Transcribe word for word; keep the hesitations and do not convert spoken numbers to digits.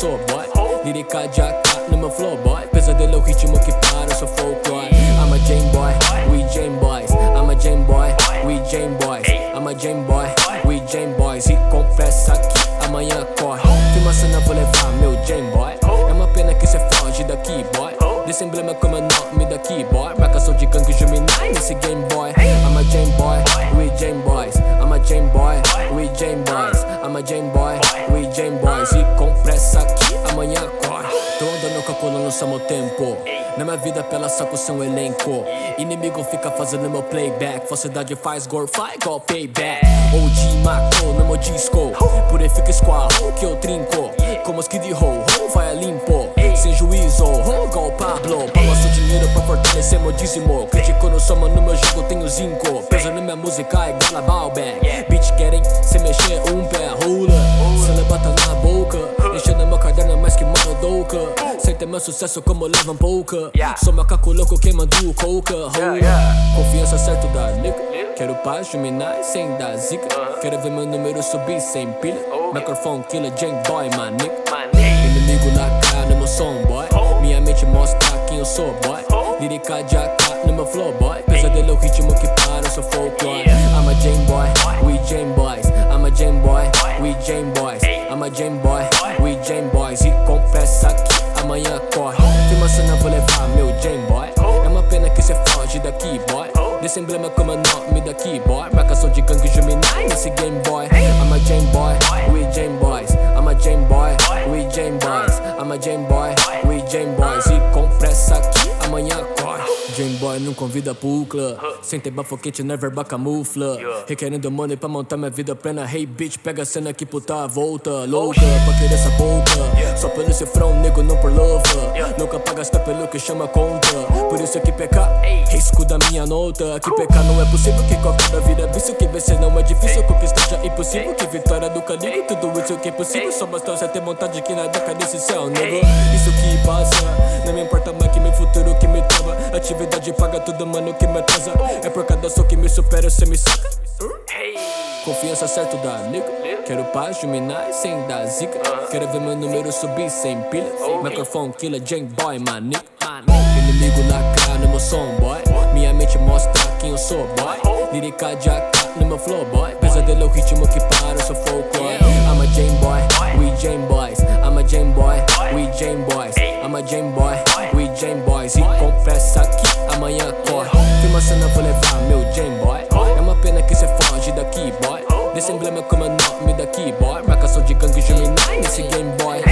sou, boy. Lírica de A K no meu flow, boy. Pesadelo é o ritmo que para, eu sou folclore. I'm a Jam boy, we Jam boys. I'm a Jam boy, we Jam boys. I'm a Jam boy, we Jam boys. E confessa que amanhã corre. Filma cena, vou levar meu Jam boy. É uma pena que cê foge daqui, boy. Desse emblema como é o nome daqui, boy. Marcação de gangue Gemini nesse game, boy. I'm a Jam boy, we Jam boys. I'm a Jam boy, we Jam boys. I'm a Jam boy, we Jam boys. E com pressa que amanhã corre. Tô andando calculando só meu tempo. Na minha vida pela saco seu elenco. Inimigo fica fazendo meu playback. Falsidade faz gorfar igual payback. O G matou no meu disco. Purifica squall que eu trinco. Como os Kid Ho, ho vai a limpo. Sem juízo, ho igual o Pablo. Passo dinheiro pra fortalecer meu dízimo. Critico no soma, no meu jogo tenho zinco. Peso na minha música igual a Balbec. Bitch querem se mexer um pé, rola. Cê levanta na boca. Enchendo meu caderno mais que mano douca. Sem ter meu sucesso como levam pouca. Sou macaco louco queimando coca, rola. Confiança certo da nigga. Quero paz, Gemini sem dar zica. Quero ver meu número subir sem pilha. Microphone killer, Jam boy, my nigga. Inimigo na cara no meu som, boy. Minha mente mostra quem eu sou, boy. Lírica de A K no meu flow, boy. Pesadelo é o ritmo que para, eu sou folclore. I'm a Jam boy, we Jam boys. I'm a Jam boy, we Jam boys. I'm a Jam boy, we Jam boys. E com pressa que amanhã corre. Filma cena, vou levar meu Jam boy. É uma pena que cê foge daqui, boy. Desse emblema como é o nome daqui, boy. Marcação de gangue Gemini nesse game, boy. I'm a Jam boy, we Jam boys. I'm a Jam boy, we Jam boys. I'm a Jam boy, we Jam boys. E com pressa que amanhã corre. Jam boy não convida pro clã. Sem ter bafo quente, never camufla. Requerendo money pra montar minha vida plena. Hey bitch, pega a cena que puta volta. Louca, pra querer essa boca. Só pelo cifrão, nego não por louva. Nunca paga só pelo que chama conta. Por isso que pecar, risco da minha nota. Que pecar não é possível, que qualquer da vida é vício. Que vencer não é difícil, conquistar já é impossível. Que vitória nunca ligo, tudo isso que é possível. Só basta você ter vontade que nada cai desse céu, nego. Isso que passa, não me importa mais que meu futuro que me trava. Atividade paga tudo, mano, que me atrasa. É por cada som que me supera, cê me saca. Confiança certo da nigga. Quero paz, Gemini sem dar zica. Quero ver meu número subir sem pilha. Microphone killer, Jam boy, my nigga. Inimigo na cara no meu som, boy. Minha mente mostra quem eu sou, boy. Lírica de A K no meu flow, boy. Pesadelo é o ritmo que para, eu sou folclore. I'm a Jam boy, we Jam boys. I'm a Jam boy, we Jam boys. I'm a Jam boy, we Jam boys. E com pressa que amanhã corre. Filma cena, vou levar meu Jam boy. É uma pena que cê foge daqui, boy. Desse emblema como é o nome daqui, boy. Marcação de gangue Gemini nesse game, boy.